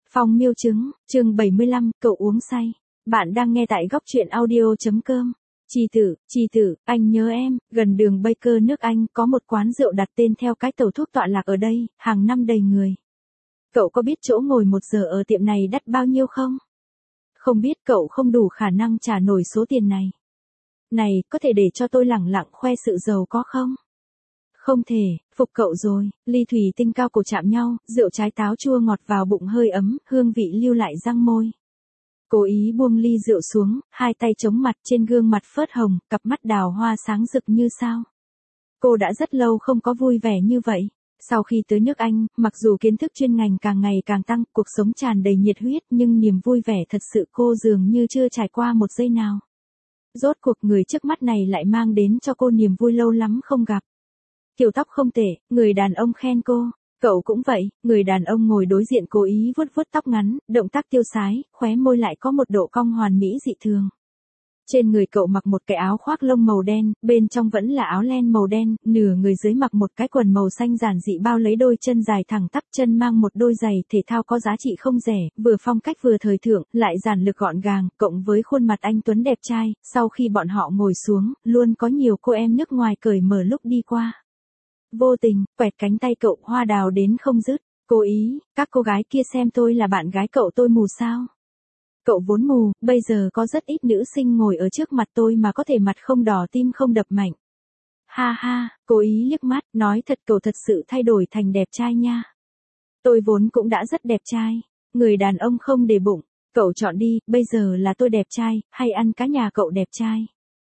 Phong miêu chứng, chương 75, cậu uống say. Bạn đang nghe tại góc truyện audio.com. Chi tử, anh nhớ em, gần đường Baker nước Anh có một quán rượu đặt tên theo cái tàu thuốc tọa lạc ở đây, hàng năm đầy người. Cậu có biết chỗ ngồi 1 giờ ở tiệm này đắt bao nhiêu không? Không biết, cậu không đủ khả năng trả nổi số tiền này. Này, có thể để cho tôi lẳng lặng khoe sự giàu có không? Không thể, phục cậu rồi, ly thủy tinh cao cổ chạm nhau, rượu trái táo chua ngọt vào bụng hơi ấm, hương vị lưu lại răng môi. Cố ý buông ly rượu xuống, hai tay chống mặt, trên gương mặt phớt hồng, cặp mắt đào hoa sáng rực như sao. Cô đã rất lâu không có vui vẻ như vậy. Sau khi tới nước Anh, mặc dù kiến thức chuyên ngành càng ngày càng tăng, cuộc sống tràn đầy nhiệt huyết, nhưng niềm vui vẻ thật sự cô dường như chưa trải qua một giây nào. Rốt cuộc người trước mắt này lại mang đến cho cô niềm vui lâu lắm không gặp. Kiểu tóc không tệ, người đàn ông khen cô. Cậu cũng vậy, người đàn ông ngồi đối diện cố ý vuốt vuốt tóc ngắn, động tác tiêu sái, khóe môi lại có một độ cong hoàn mỹ dị thường. Trên người cậu mặc một cái áo khoác lông màu đen, bên trong vẫn là áo len màu đen, nửa người dưới mặc một cái quần màu xanh giản dị bao lấy đôi chân dài thẳng tắp, chân mang một đôi giày thể thao có giá trị không rẻ, vừa phong cách vừa thời thượng, lại giản lược gọn gàng, cộng với khuôn mặt anh tuấn đẹp trai. Sau khi bọn họ ngồi xuống, luôn có nhiều cô em nước ngoài cởi mở lúc đi qua. Vô tình, quẹt cánh tay cậu, hoa đào đến không dứt. Cố ý, các cô gái kia xem tôi là bạn gái cậu tôi mù sao? Cậu vốn mù, bây giờ có rất ít nữ sinh ngồi ở trước mặt tôi mà có thể mặt không đỏ tim không đập mạnh. Ha ha, cố ý liếc mắt, nói thật cậu thật sự thay đổi thành đẹp trai nha. Tôi vốn cũng đã rất đẹp trai. Người đàn ông không để bụng, cậu chọn đi, bây giờ là tôi đẹp trai, hay ăn cá nhà cậu đẹp trai?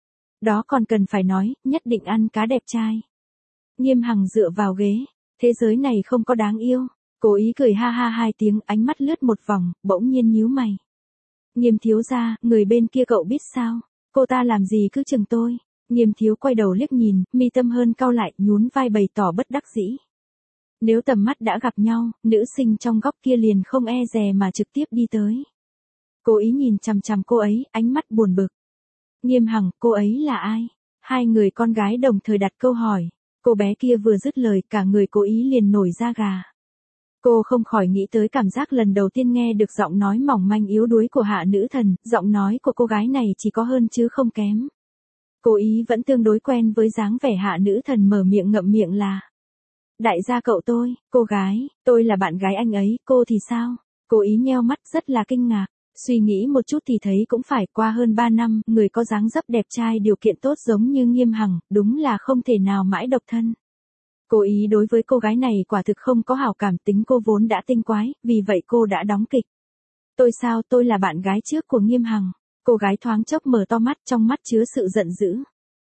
Đó còn cần phải nói, nhất định ăn cá đẹp trai. Nghiêm Hằng dựa vào ghế, thế giới này không có đáng yêu. Cố ý cười ha ha 2 tiếng, ánh mắt lướt một vòng, bỗng nhiên nhíu mày. Nghiêm thiếu gia, người bên kia cậu biết sao? Cô ta làm gì cứ chừng tôi. Nghiêm thiếu quay đầu liếc nhìn, mi tâm hơn cau lại, nhún vai bày tỏ bất đắc dĩ. Nếu tầm mắt đã gặp nhau, nữ sinh trong góc kia liền không e dè mà trực tiếp đi tới. Cố ý nhìn chằm chằm cô ấy, ánh mắt buồn bực. Nghiêm Hằng, cô ấy là ai? Hai người con gái đồng thời đặt câu hỏi. Cô bé kia vừa dứt lời, cả người cố ý liền nổi da gà. Cô không khỏi nghĩ tới cảm giác lần đầu tiên nghe được giọng nói mỏng manh yếu đuối của Hạ Nữ Thần, giọng nói của cô gái này chỉ có hơn chứ không kém. Cố ý vẫn tương đối quen với dáng vẻ Hạ Nữ Thần mở miệng ngậm miệng là: đại gia cậu tôi, cô gái, tôi là bạn gái anh ấy, cô thì sao? Cố ý nheo mắt rất là kinh ngạc. Suy nghĩ một chút thì thấy cũng phải, qua hơn 3 năm, người có dáng dấp đẹp trai điều kiện tốt giống như Nghiêm Hằng, đúng là không thể nào mãi độc thân. Cố ý đối với cô gái này quả thực không có hảo cảm, tính cô vốn đã tinh quái, vì vậy cô đã đóng kịch. Tôi sao, tôi là bạn gái trước của Nghiêm Hằng. Cô gái thoáng chốc mở to mắt, trong mắt chứa sự giận dữ.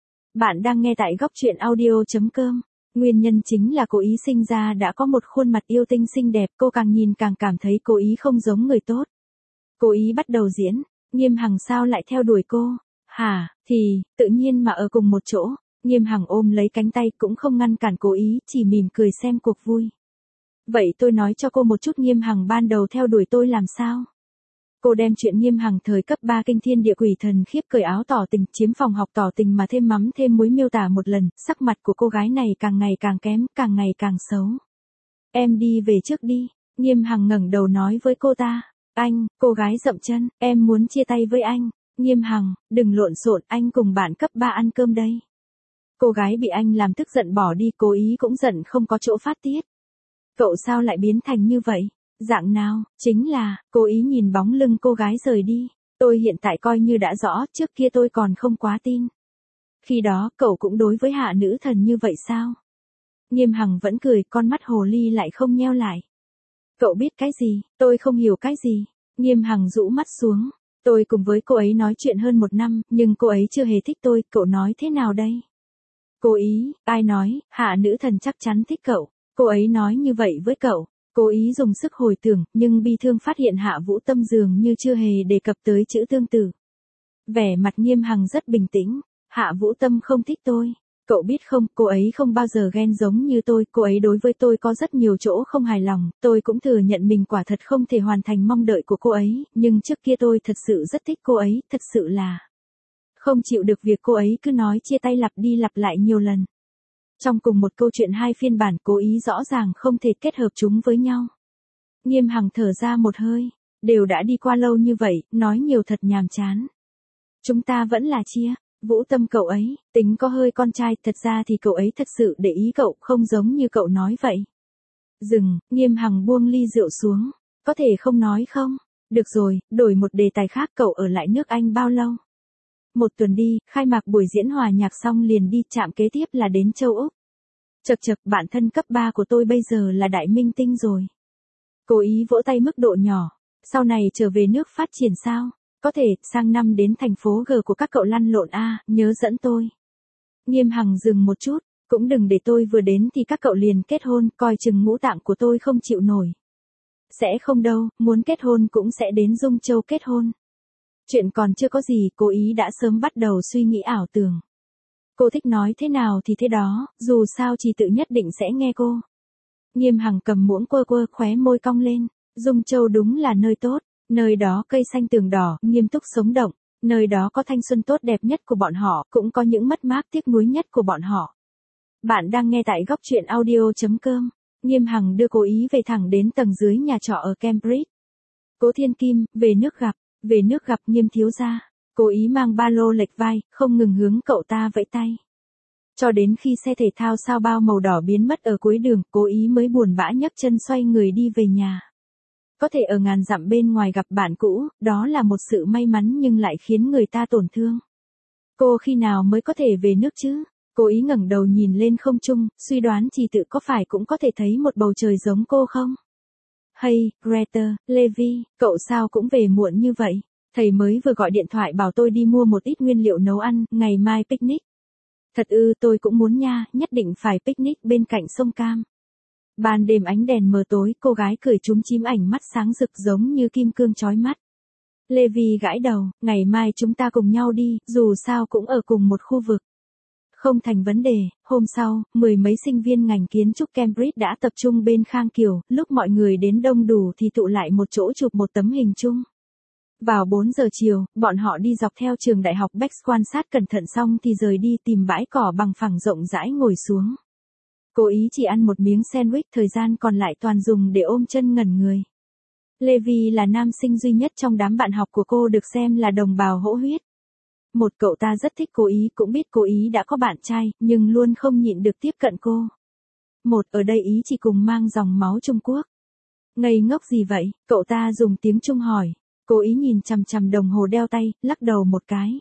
Bạn đang nghe tại góc truyện audio.com. Nguyên nhân chính là cô ý sinh ra đã có một khuôn mặt yêu tinh xinh đẹp, cô càng nhìn càng cảm thấy cô ý không giống người tốt. Cố ý bắt đầu diễn, Nghiêm Hằng sao lại theo đuổi cô? Hả, thì, tự nhiên mà ở cùng một chỗ. Nghiêm Hằng ôm lấy cánh tay cũng không ngăn cản cố ý, chỉ mỉm cười xem cuộc vui. Vậy tôi nói cho cô một chút Nghiêm Hằng ban đầu theo đuổi tôi làm sao? Cô đem chuyện Nghiêm Hằng thời cấp 3 kinh thiên địa quỷ thần khiếp cởi áo tỏ tình, chiếm phòng học tỏ tình mà thêm mắm thêm muối miêu tả một lần, sắc mặt của cô gái này càng ngày càng kém, càng ngày càng xấu. Em đi về trước đi, Nghiêm Hằng ngẩng đầu nói với cô ta. Anh, cô gái dậm chân, em muốn chia tay với anh. Nghiêm Hằng, đừng lộn xộn, anh cùng bạn cấp 3 ăn cơm đây. Cô gái bị anh làm tức giận bỏ đi, cố ý cũng giận không có chỗ phát tiết. Cậu sao lại biến thành như vậy? Dạng nào? Chính là, cố ý nhìn bóng lưng cô gái rời đi. Tôi hiện tại coi như đã rõ, trước kia tôi còn không quá tin. Khi đó, cậu cũng đối với Hạ Nữ Thần như vậy sao? Nghiêm Hằng vẫn cười, con mắt hồ ly lại không nheo lại. Cậu biết cái gì, tôi không hiểu cái gì. Nghiêm Hằng rũ mắt xuống. Tôi cùng với cô ấy nói chuyện hơn 1 năm, nhưng cô ấy chưa hề thích tôi, cậu nói thế nào đây? Cố ý, ai nói, Hạ Nữ Thần chắc chắn thích cậu. Cô ấy nói như vậy với cậu. Cố ý dùng sức hồi tưởng, nhưng bi thương phát hiện Hạ Vũ Tâm dường như chưa hề đề cập tới chữ tương tự. Vẻ mặt Nghiêm Hằng rất bình tĩnh. Hạ Vũ Tâm không thích tôi. Cậu biết không, cô ấy không bao giờ ghen giống như tôi, cô ấy đối với tôi có rất nhiều chỗ không hài lòng, tôi cũng thừa nhận mình quả thật không thể hoàn thành mong đợi của cô ấy, nhưng trước kia tôi thật sự rất thích cô ấy, thật sự là không chịu được việc cô ấy cứ nói chia tay lặp đi lặp lại nhiều lần. Trong cùng một câu chuyện 2 phiên bản, cố ý rõ ràng không thể kết hợp chúng với nhau. Nghiêm Hằng thở ra một hơi. Đều đã đi qua lâu như vậy, nói nhiều thật nhàm chán. Chúng ta vẫn là chia. Vũ Tâm cậu ấy, tính có hơi con trai, thật ra thì cậu ấy thật sự để ý cậu, không giống như cậu nói vậy. Dừng, Nghiêm Hằng buông ly rượu xuống. Có thể không nói không? Được rồi, đổi một đề tài khác, cậu ở lại nước Anh bao lâu? Một tuần đi, khai mạc buổi diễn hòa nhạc xong liền đi, chạm kế tiếp là đến châu Úc. Chậc chậc, bạn thân cấp 3 của tôi bây giờ là đại minh tinh rồi. Cố ý vỗ tay mức độ nhỏ. Sau này trở về nước phát triển sao? Có thể, sang năm đến thành phố G của các cậu lăn lộn a, nhớ dẫn tôi. Nghiêm Hằng dừng một chút, cũng đừng để tôi vừa đến thì các cậu liền kết hôn, coi chừng ngũ tạng của tôi không chịu nổi. Sẽ không đâu, muốn kết hôn cũng sẽ đến Dung Châu kết hôn. Chuyện còn chưa có gì, cố ý đã sớm bắt đầu suy nghĩ ảo tưởng. Cô thích nói thế nào thì thế đó, dù sao Trì Tự nhất định sẽ nghe cô. Nghiêm Hằng cầm muỗng quơ quơ, khóe môi cong lên. Dung Châu đúng là nơi tốt, nơi đó cây xanh tường đỏ, nghiêm túc sống động, nơi đó có thanh xuân tốt đẹp nhất của bọn họ, cũng có những mất mát tiếc nuối nhất của bọn họ. Bạn đang nghe tại góc truyện audio.com. Nghiêm Hằng đưa cố ý về thẳng đến tầng dưới nhà trọ ở Cambridge. Cố Thiên Kim, về nước gặp Nghiêm thiếu gia. Cố ý mang ba lô lệch vai, không ngừng hướng cậu ta vẫy tay. Cho đến khi xe thể thao sao bao màu đỏ biến mất ở cuối đường, cố ý mới buồn bã nhấc chân xoay người đi về nhà. Có thể ở ngàn dặm bên ngoài gặp bạn cũ, đó là một sự may mắn nhưng lại khiến người ta tổn thương. Cô khi nào mới có thể về nước chứ? Cố ý ngẩng đầu nhìn lên không trung, suy đoán Trì Tự có phải cũng có thể thấy một bầu trời giống cô không? Hey, Greta, Levi, cậu sao cũng về muộn như vậy? Thầy mới vừa gọi điện thoại bảo tôi đi mua một ít nguyên liệu nấu ăn, ngày mai picnic. Thật ư, tôi cũng muốn nha, nhất định phải picnic bên cạnh sông Cam. Ban đêm ánh đèn mờ tối, cô gái cười chúm chím, ảnh mắt sáng rực giống như kim cương chói mắt. Levi gãi đầu, ngày mai chúng ta cùng nhau đi, dù sao cũng ở cùng một khu vực. Không thành vấn đề. Hôm sau, mười mấy sinh viên ngành kiến trúc Cambridge đã tập trung bên Khang Kiều, lúc mọi người đến đông đủ thì tụ lại một chỗ chụp một tấm hình chung. Vào 4 giờ chiều, bọn họ đi dọc theo trường đại học Bex quan sát cẩn thận xong thì rời đi tìm bãi cỏ bằng phẳng rộng rãi ngồi xuống. Cố ý chỉ ăn một miếng sandwich, thời gian còn lại toàn dùng để ôm chân ngẩn người. Levi là nam sinh duy nhất trong đám bạn học của cô, được xem là đồng bào hỗ huyết. Một cậu ta rất thích cố ý, cũng biết cố ý đã có bạn trai, nhưng luôn không nhịn được tiếp cận cô. Một ở đây ý chỉ cùng mang dòng máu Trung Quốc. Ngây ngốc gì vậy? Cậu ta dùng tiếng Trung hỏi. Cố ý nhìn chằm chằm đồng hồ đeo tay, lắc đầu một cái.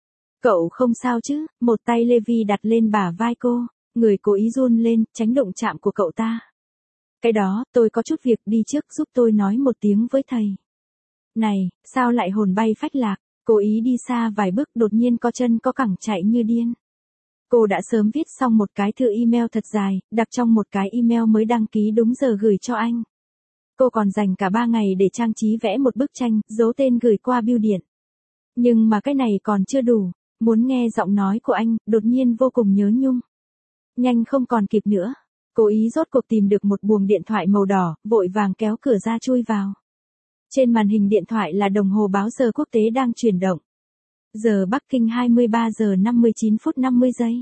Cậu không sao chứ? Một tay Levi đặt lên bả vai cô, người cố ý run lên, tránh động chạm của cậu ta. Cái đó, tôi có chút việc, đi trước giúp tôi nói một tiếng với thầy. Này, sao lại hồn bay phách lạc? Cố ý đi xa vài bước, đột nhiên co chân co cẳng chạy như điên. Cô đã sớm viết xong một cái thư email thật dài, đặt trong một cái email mới đăng ký đúng giờ gửi cho anh. Cô còn dành cả 3 ngày để trang trí vẽ một bức tranh, giấu tên gửi qua bưu điện. Nhưng mà cái này còn chưa đủ, muốn nghe giọng nói của anh, đột nhiên vô cùng nhớ nhung. Nhanh không còn kịp nữa. Cố ý rốt cuộc tìm được một buồng điện thoại màu đỏ, vội vàng kéo cửa ra chui vào. Trên màn hình điện thoại là đồng hồ báo giờ quốc tế đang chuyển động. Giờ Bắc Kinh 23 giờ 59 phút 50 giây.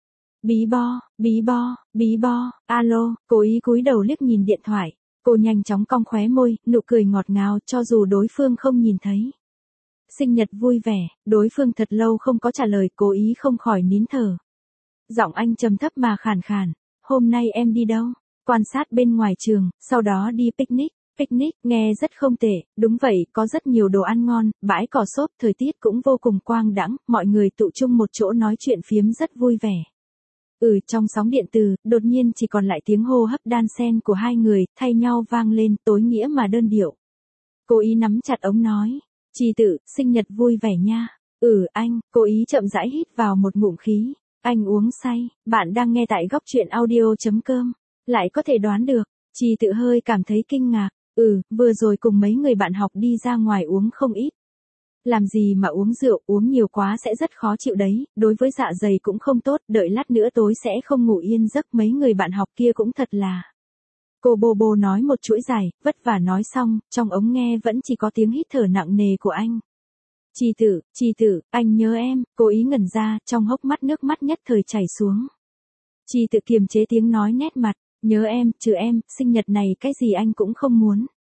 Bí bo, alo, cố ý cúi đầu liếc nhìn điện thoại. Cô nhanh chóng cong khóe môi, nụ cười ngọt ngào cho dù đối phương không nhìn thấy. Sinh nhật vui vẻ, đối phương thật lâu không có trả lời, cố ý không khỏi nín thở. Giọng anh trầm thấp mà khàn khàn. Hôm nay em đi đâu? Quan sát bên ngoài trường, sau đó đi picnic. Picnic, nghe rất không tệ, đúng vậy, có rất nhiều đồ ăn ngon, bãi cỏ xốp, thời tiết cũng vô cùng quang đãng, mọi người tụ chung một chỗ nói chuyện phiếm rất vui vẻ. Trong sóng điện từ, đột nhiên chỉ còn lại tiếng hô hấp đan xen của hai người, thay nhau vang lên, tối nghĩa mà đơn điệu. Cố ý nắm chặt ống nói. Trì Tự, sinh nhật vui vẻ nha. Anh, cố ý chậm rãi hít vào một ngụm khí. Anh uống say, bạn đang nghe tại góc truyện audio.com. Lại có thể đoán được. Trì Tự hơi cảm thấy kinh ngạc. Vừa rồi cùng mấy người bạn học đi ra ngoài uống không ít. Làm gì mà uống rượu, uống nhiều quá sẽ rất khó chịu đấy, đối với dạ dày cũng không tốt, đợi lát nữa tối sẽ không ngủ yên giấc, mấy người bạn học kia cũng thật là. Cô bô bô nói một chuỗi dài, vất vả nói xong, trong ống nghe vẫn chỉ có tiếng hít thở nặng nề của anh. Trì Tự, anh nhớ em, cố ý ngẩn ra, trong hốc mắt nước mắt nhất thời chảy xuống. Trì Tự kiềm chế tiếng nói nét mặt, nhớ em, trừ em, sinh nhật này cái gì anh cũng không muốn.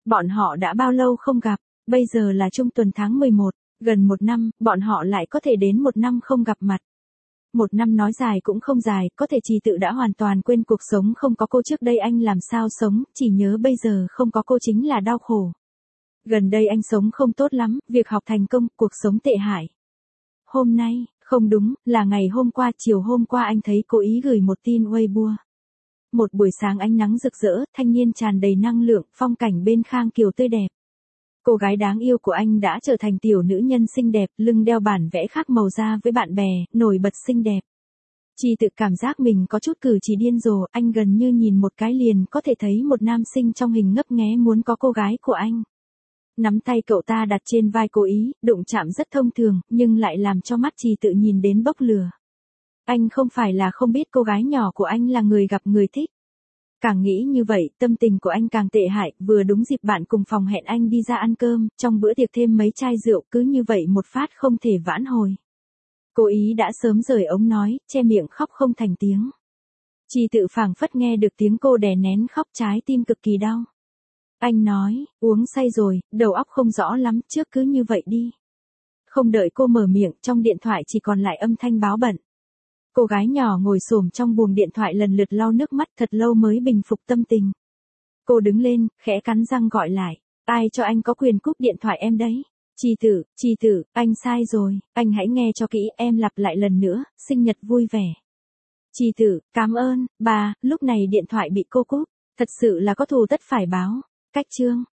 Bọn họ đã bao lâu không gặp, bây giờ là trung tuần tháng 11, gần 1 năm, bọn họ lại có thể đến 1 năm không gặp mặt. 1 năm nói dài cũng không dài, có thể Trì Tự đã hoàn toàn quên cuộc sống không có cô trước đây anh làm sao sống, chỉ nhớ bây giờ không có cô chính là đau khổ. Gần đây anh sống không tốt lắm, việc học thành công, cuộc sống tệ hại. Hôm nay, không đúng, là ngày hôm qua, chiều hôm qua anh thấy cô ý gửi một tin Weibo. Một buổi sáng ánh nắng rực rỡ, thanh niên tràn đầy năng lượng, phong cảnh bên Khang Kiều tươi đẹp. Cô gái đáng yêu của anh đã trở thành tiểu nữ nhân xinh đẹp, lưng đeo bản vẽ khác màu da với bạn bè, nổi bật xinh đẹp. Trì Tự cảm giác mình có chút cử chỉ điên rồ, anh gần như nhìn một cái liền có thể thấy một nam sinh trong hình ngấp nghé muốn có cô gái của anh. Nắm tay cậu ta đặt trên vai cô ý, đụng chạm rất thông thường, nhưng lại làm cho mắt Trì Tự nhìn đến bốc lửa. Anh không phải là không biết cô gái nhỏ của anh là người gặp người thích. Càng nghĩ như vậy, tâm tình của anh càng tệ hại, vừa đúng dịp bạn cùng phòng hẹn anh đi ra ăn cơm, trong bữa tiệc thêm mấy chai rượu, cứ như vậy một phát không thể vãn hồi. Cô ý đã sớm rời ống nói, che miệng khóc không thành tiếng. Trì Tự phảng phất nghe được tiếng cô đè nén khóc, trái tim cực kỳ đau. Anh nói, uống say rồi, đầu óc không rõ lắm, trước cứ như vậy đi. Không đợi cô mở miệng, trong điện thoại chỉ còn lại âm thanh báo bận. Cô gái nhỏ ngồi xổm trong buồng điện thoại lần lượt lau nước mắt, thật lâu mới bình phục tâm tình. Cô đứng lên, khẽ cắn răng gọi lại, ai cho anh có quyền cúp điện thoại em đấy? Trì Tự, anh sai rồi, anh hãy nghe cho kỹ, em lặp lại lần nữa, sinh nhật vui vẻ. Trì Tự, cảm ơn, bà, lúc này điện thoại bị cô cúp, thật sự là có thù tất phải báo. Cách chương